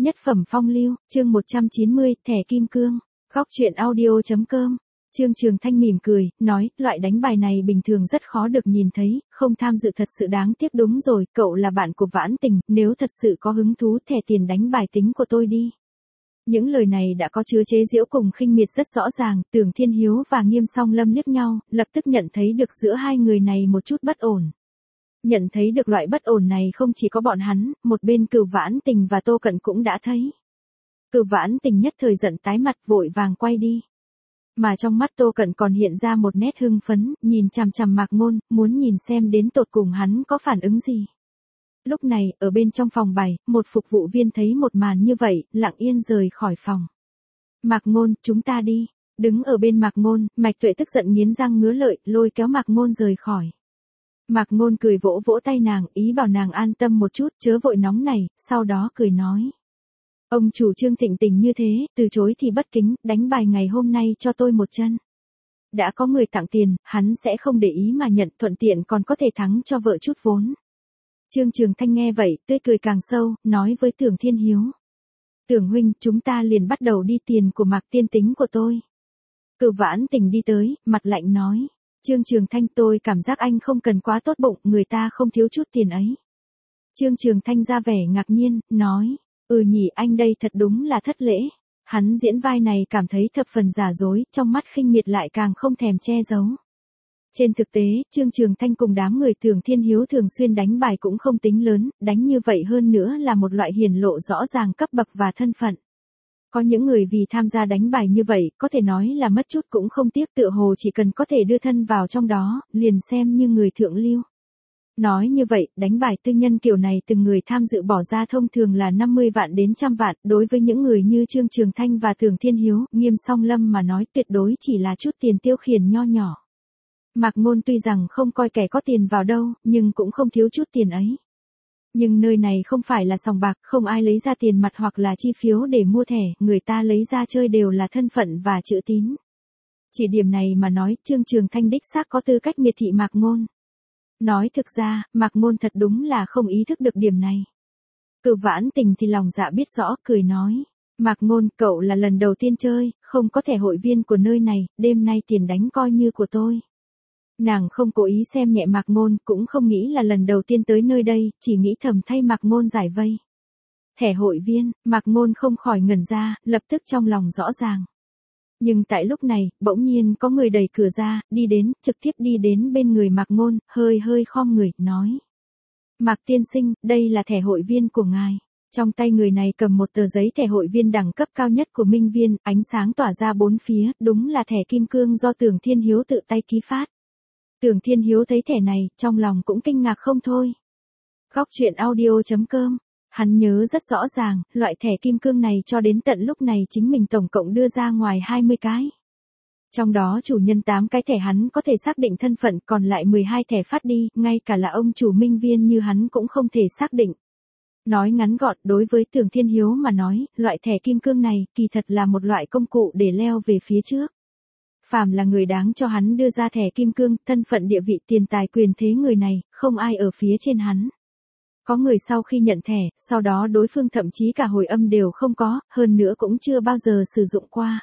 Nhất phẩm phong lưu, chương 190, thẻ kim cương. Góc truyện audio.com. Trương Trường Thanh mỉm cười, nói, loại đánh bài này bình thường rất khó được nhìn thấy, không tham dự thật sự đáng tiếc. Đúng rồi, cậu là bạn của Vãn Tình, nếu thật sự có hứng thú thẻ tiền đánh bài tính của tôi đi. Những lời này đã có chứa chế giễu cùng khinh miệt rất rõ ràng. Tưởng Thiên Hiếu và Nghiêm Song Lâm liếc nhau, lập tức nhận thấy được giữa hai người này một chút bất ổn. Nhận thấy được loại bất ổn này không chỉ có bọn hắn, một bên Cửu Vãn Tình và Tô Cận cũng đã thấy. Cửu Vãn Tình nhất thời giận tái mặt, vội vàng quay đi. Mà trong mắt Tô Cận còn hiện ra một nét hưng phấn, nhìn chằm chằm Mạc Ngôn, muốn nhìn xem đến tột cùng hắn có phản ứng gì. Lúc này, ở bên trong phòng bài, một phục vụ viên thấy một màn như vậy, lặng yên rời khỏi phòng. Mạc Ngôn, chúng ta đi. Đứng ở bên Mạc Ngôn, Mạch Tuệ tức giận nghiến răng ngứa lợi, lôi kéo Mạc Ngôn rời khỏi. Mạc Ngôn cười vỗ vỗ tay nàng, ý bảo nàng an tâm một chút, chớ vội nóng này, sau đó cười nói. Ông chủ Trương Thịnh Tình như thế, từ chối thì bất kính, đánh bài ngày hôm nay cho tôi một chân. Đã có người tặng tiền, hắn sẽ không để ý mà nhận, thuận tiện còn có thể thắng cho vợ chút vốn. Trương Trường Thanh nghe vậy, tươi cười càng sâu, nói với Tưởng Thiên Hiếu. Tưởng huynh, chúng ta liền bắt đầu đi, tiền của Mạc tiên tính của tôi. Cửu Vãn Tình đi tới, mặt lạnh nói. Trương Trường Thanh, tôi cảm giác anh không cần quá tốt bụng, người ta không thiếu chút tiền ấy. Trương Trường Thanh ra vẻ ngạc nhiên, nói. Nhỉ, anh đây thật đúng là thất lễ. Hắn diễn vai này cảm thấy thập phần giả dối, trong mắt khinh miệt lại càng không thèm che giấu. Trên thực tế, Trương Trường Thanh cùng đám người Tưởng Thiên Hiếu thường xuyên đánh bài cũng không tính lớn, đánh như vậy hơn nữa là một loại hiển lộ rõ ràng cấp bậc và thân phận. Có những người vì tham gia đánh bài như vậy, có thể nói là mất chút cũng không tiếc, tựa hồ chỉ cần có thể đưa thân vào trong đó, liền xem như người thượng lưu. Nói như vậy, đánh bài tư nhân kiểu này từng người tham dự bỏ ra thông thường là 50 vạn đến 100 vạn, đối với những người như Trương Trường Thanh và Tưởng Thiên Hiếu, Nghiêm Song Lâm mà nói tuyệt đối chỉ là chút tiền tiêu khiển nho nhỏ. Mạc Ngôn tuy rằng không coi kẻ có tiền vào đâu, nhưng cũng không thiếu chút tiền ấy. Nhưng nơi này không phải là sòng bạc, không ai lấy ra tiền mặt hoặc là chi phiếu để mua thẻ, người ta lấy ra chơi đều là thân phận và chữ tín. Chỉ điểm này mà nói, Trương Trường Thanh đích xác có tư cách miệt thị Mạc Ngôn. Nói thực ra, Mạc Ngôn thật đúng là không ý thức được điểm này. Cửu Vãn Tình thì lòng dạ biết rõ, cười nói. Mạc Ngôn, cậu là lần đầu tiên chơi, không có thẻ hội viên của nơi này, đêm nay tiền đánh coi như của tôi. Nàng không cố ý xem nhẹ Mạc Ngôn, cũng không nghĩ là lần đầu tiên tới nơi đây, chỉ nghĩ thầm thay Mạc Ngôn giải vây. Thẻ hội viên, Mạc Ngôn không khỏi ngẩn ra, lập tức trong lòng rõ ràng. Nhưng tại lúc này, bỗng nhiên có người đẩy cửa ra, đi đến, trực tiếp đi đến bên người Mạc Ngôn, hơi khom người, nói. Mạc tiên sinh, đây là thẻ hội viên của ngài. Trong tay người này cầm một tờ giấy thẻ hội viên đẳng cấp cao nhất của Minh Viên, ánh sáng tỏa ra bốn phía, đúng là thẻ kim cương do Tưởng Thiên Hiếu tự tay ký phát. Tưởng Thiên Hiếu thấy thẻ này, trong lòng cũng kinh ngạc không thôi. Góc truyện audio.com. Hắn nhớ rất rõ ràng, loại thẻ kim cương này cho đến tận lúc này chính mình tổng cộng đưa ra ngoài 20 cái. Trong đó chủ nhân 8 cái thẻ hắn có thể xác định thân phận, còn lại 12 thẻ phát đi, ngay cả là ông chủ Minh Viên như hắn cũng không thể xác định. Nói ngắn gọn, đối với Tưởng Thiên Hiếu mà nói, loại thẻ kim cương này kỳ thật là một loại công cụ để leo về phía trước. Phàm là người đáng cho hắn đưa ra thẻ kim cương, thân phận địa vị tiền tài quyền thế người này, không ai ở phía trên hắn. Có người sau khi nhận thẻ, sau đó đối phương thậm chí cả hồi âm đều không có, hơn nữa cũng chưa bao giờ sử dụng qua.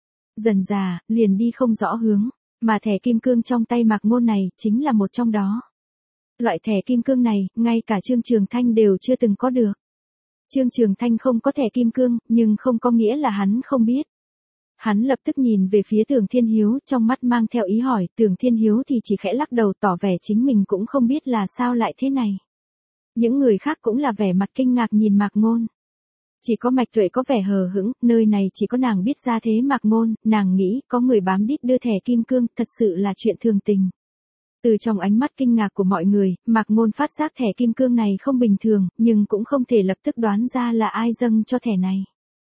Dần dà, liền đi không rõ hướng, mà thẻ kim cương trong tay Mạc Ngôn này, chính là một trong đó. Loại thẻ kim cương này, ngay cả Trương Trường Thanh đều chưa từng có được. Trương Trường Thanh không có thẻ kim cương, nhưng không có nghĩa là hắn không biết. Hắn lập tức nhìn về phía Tưởng Thiên Hiếu, trong mắt mang theo ý hỏi, Tưởng Thiên Hiếu thì chỉ khẽ lắc đầu tỏ vẻ chính mình cũng không biết là sao lại thế này. Những người khác cũng là vẻ mặt kinh ngạc nhìn Mạc Ngôn. Chỉ có Mạch Tuệ có vẻ hờ hững, nơi này chỉ có nàng biết ra thế Mạc Ngôn, nàng nghĩ có người bám đít đưa thẻ kim cương, thật sự là chuyện thường tình. Từ trong ánh mắt kinh ngạc của mọi người, Mạc Ngôn phát giác thẻ kim cương này không bình thường, nhưng cũng không thể lập tức đoán ra là ai dâng cho thẻ này.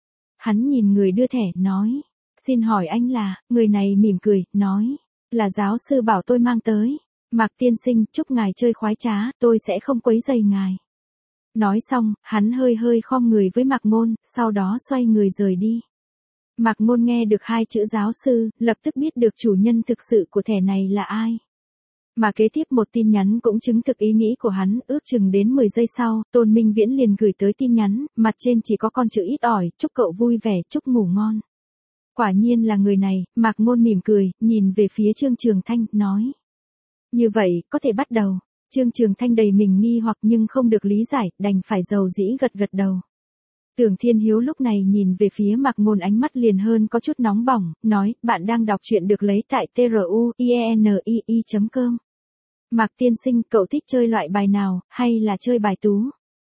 Hắn nhìn người đưa thẻ, nói. Xin hỏi anh là, người này mỉm cười, nói. Là giáo sư bảo tôi mang tới. Mạc tiên sinh, chúc ngài chơi khoái trá, tôi sẽ không quấy rầy ngài. Nói xong, hắn hơi khom người với Mạc Ngôn, sau đó xoay người rời đi. Mạc Ngôn nghe được hai chữ giáo sư, lập tức biết được chủ nhân thực sự của thẻ này là ai. Mà kế tiếp một tin nhắn cũng chứng thực ý nghĩ của hắn, ước chừng đến 10 giây sau, Tôn Minh Viễn liền gửi tới tin nhắn, mặt trên chỉ có con chữ ít ỏi, chúc cậu vui vẻ, chúc ngủ ngon. Quả nhiên là người này, Mạc Ngôn mỉm cười, nhìn về phía Trương Trường Thanh, nói. Như vậy, có thể bắt đầu. Trương Trường Thanh đầy mình nghi hoặc nhưng không được lý giải, đành phải dầu dĩ gật gật đầu. Tưởng Thiên Hiếu lúc này nhìn về phía Mạc Ngôn ánh mắt liền hơn có chút nóng bỏng, nói, bạn đang đọc truyện được lấy tại truyenii.com. Mạc tiên sinh, cậu thích chơi loại bài nào, hay là chơi bài tú?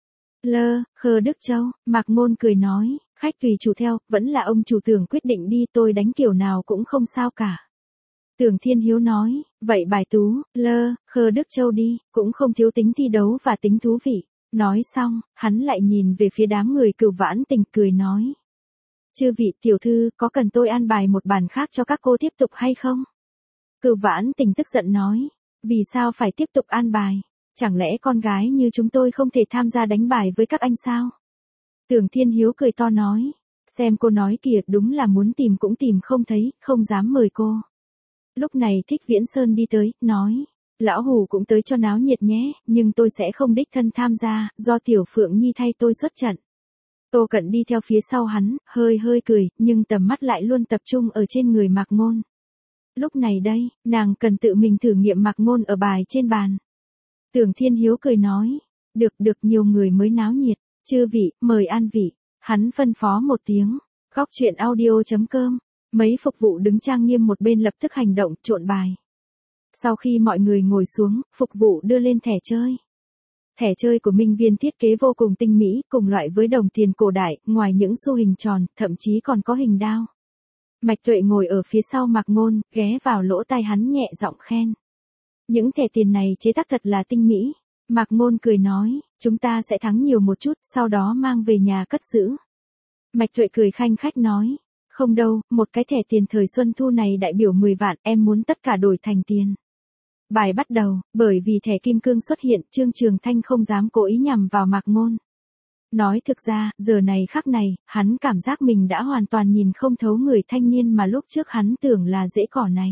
Khơ Đức Châu, Mạc Ngôn cười nói, khách tùy chủ theo, vẫn là ông chủ Tưởng quyết định đi, tôi đánh kiểu nào cũng không sao cả. Tưởng Thiên Hiếu nói, vậy bài tú, Khơ Đức Châu đi, cũng không thiếu tính thi đấu và tính thú vị. Nói xong, hắn lại nhìn về phía đám người Cửu Vãn Tình cười nói. Chư vị tiểu thư, có cần tôi an bài một bàn khác cho các cô tiếp tục hay không? Cửu Vãn Tình tức giận nói, vì sao phải tiếp tục an bài? Chẳng lẽ con gái như chúng tôi không thể tham gia đánh bài với các anh sao? Tưởng Thiên Hiếu cười to nói, xem cô nói kìa, đúng là muốn tìm cũng tìm không thấy, không dám mời cô. Lúc này Thích Viễn Sơn đi tới, nói, lão Hù cũng tới cho náo nhiệt nhé, nhưng tôi sẽ không đích thân tham gia, do Tiểu Phượng Nhi thay tôi xuất trận. Tô Cận đi theo phía sau hắn, hơi cười, nhưng tầm mắt lại luôn tập trung ở trên người Mạc Ngôn. Lúc này đây, nàng cần tự mình thử nghiệm Mạc Ngôn ở bài trên bàn. Tưởng Thiên Hiếu cười nói, được nhiều người mới náo nhiệt, chư vị, mời an vị. Hắn phân phó một tiếng, góc truyện audio.com, mấy phục vụ đứng trang nghiêm một bên lập tức hành động, trộn bài. Sau khi mọi người ngồi xuống, phục vụ đưa lên thẻ chơi. Thẻ chơi của Minh Viên thiết kế vô cùng tinh mỹ, cùng loại với đồng tiền cổ đại, ngoài những xu hình tròn, thậm chí còn có hình đao. Mạch Tuệ ngồi ở phía sau Mạc Ngôn, ghé vào lỗ tai hắn nhẹ giọng khen. Những thẻ tiền này chế tác thật là tinh mỹ. Mạc Ngôn cười nói, chúng ta sẽ thắng nhiều một chút, sau đó mang về nhà cất giữ. Mạch Tuệ cười khanh khách nói, không đâu, một cái thẻ tiền thời Xuân Thu này đại biểu 10 vạn, em muốn tất cả đổi thành tiền. Bài bắt đầu, bởi vì thẻ kim cương xuất hiện, Trương Trường Thanh không dám cố ý nhằm vào Mạc Ngôn. Nói thực ra, giờ này khắc này, hắn cảm giác mình đã hoàn toàn nhìn không thấu người thanh niên mà lúc trước hắn tưởng là rễ cỏ này.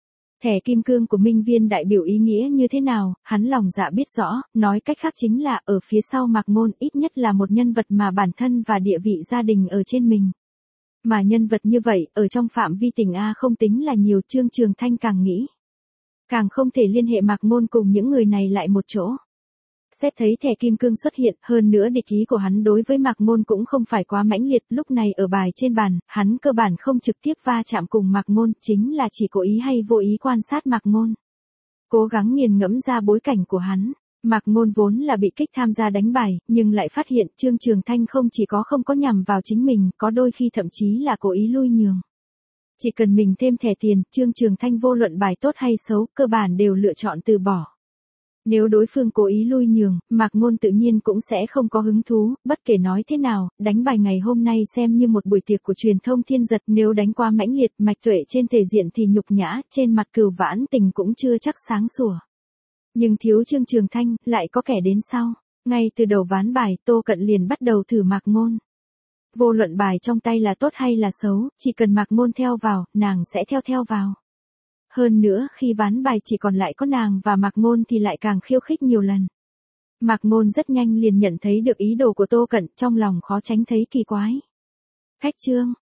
Thẻ kim cương của Minh Viên đại biểu ý nghĩa như thế nào, hắn lòng dạ biết rõ, nói cách khác chính là ở phía sau Mạc Ngôn ít nhất là một nhân vật mà bản thân và địa vị gia đình ở trên mình. Mà nhân vật như vậy, ở trong phạm vi tình A không tính là nhiều, Trương Trường Thanh càng nghĩ. Càng không thể liên hệ Mạc Ngôn cùng những người này lại một chỗ. Xét thấy thẻ kim cương xuất hiện, hơn nữa địch ý của hắn đối với Mạc Ngôn cũng không phải quá mãnh liệt, lúc này ở bài trên bàn, hắn cơ bản không trực tiếp va chạm cùng Mạc Ngôn, chính là chỉ cố ý hay vô ý quan sát Mạc Ngôn. Cố gắng nghiền ngẫm ra bối cảnh của hắn. Mạc Ngôn vốn là bị kích tham gia đánh bài, nhưng lại phát hiện Trương Trường Thanh không chỉ không có nhằm vào chính mình, có đôi khi thậm chí là cố ý lui nhường. Chỉ cần mình thêm thẻ tiền, Trương Trường Thanh vô luận bài tốt hay xấu, cơ bản đều lựa chọn từ bỏ. Nếu đối phương cố ý lui nhường, Mạc Ngôn tự nhiên cũng sẽ không có hứng thú, bất kể nói thế nào, đánh bài ngày hôm nay xem như một buổi tiệc của truyền thông thiên giật, nếu đánh qua mãnh liệt, Mạch Tuệ trên thể diện thì nhục nhã, trên mặt Cửu Vãn Tình cũng chưa chắc sáng sủa. Nhưng thiếu Trương Trường Thanh, lại có kẻ đến sau. Ngay từ đầu ván bài, Tô Cận liền bắt đầu thử Mạc Ngôn. Vô luận bài trong tay là tốt hay là xấu, chỉ cần Mạc Ngôn theo vào, nàng sẽ theo vào. Hơn nữa, khi ván bài chỉ còn lại có nàng và Mạc Ngôn thì lại càng khiêu khích nhiều lần. Mạc Ngôn rất nhanh liền nhận thấy được ý đồ của Tô Cận, trong lòng khó tránh thấy kỳ quái. Khách Trương,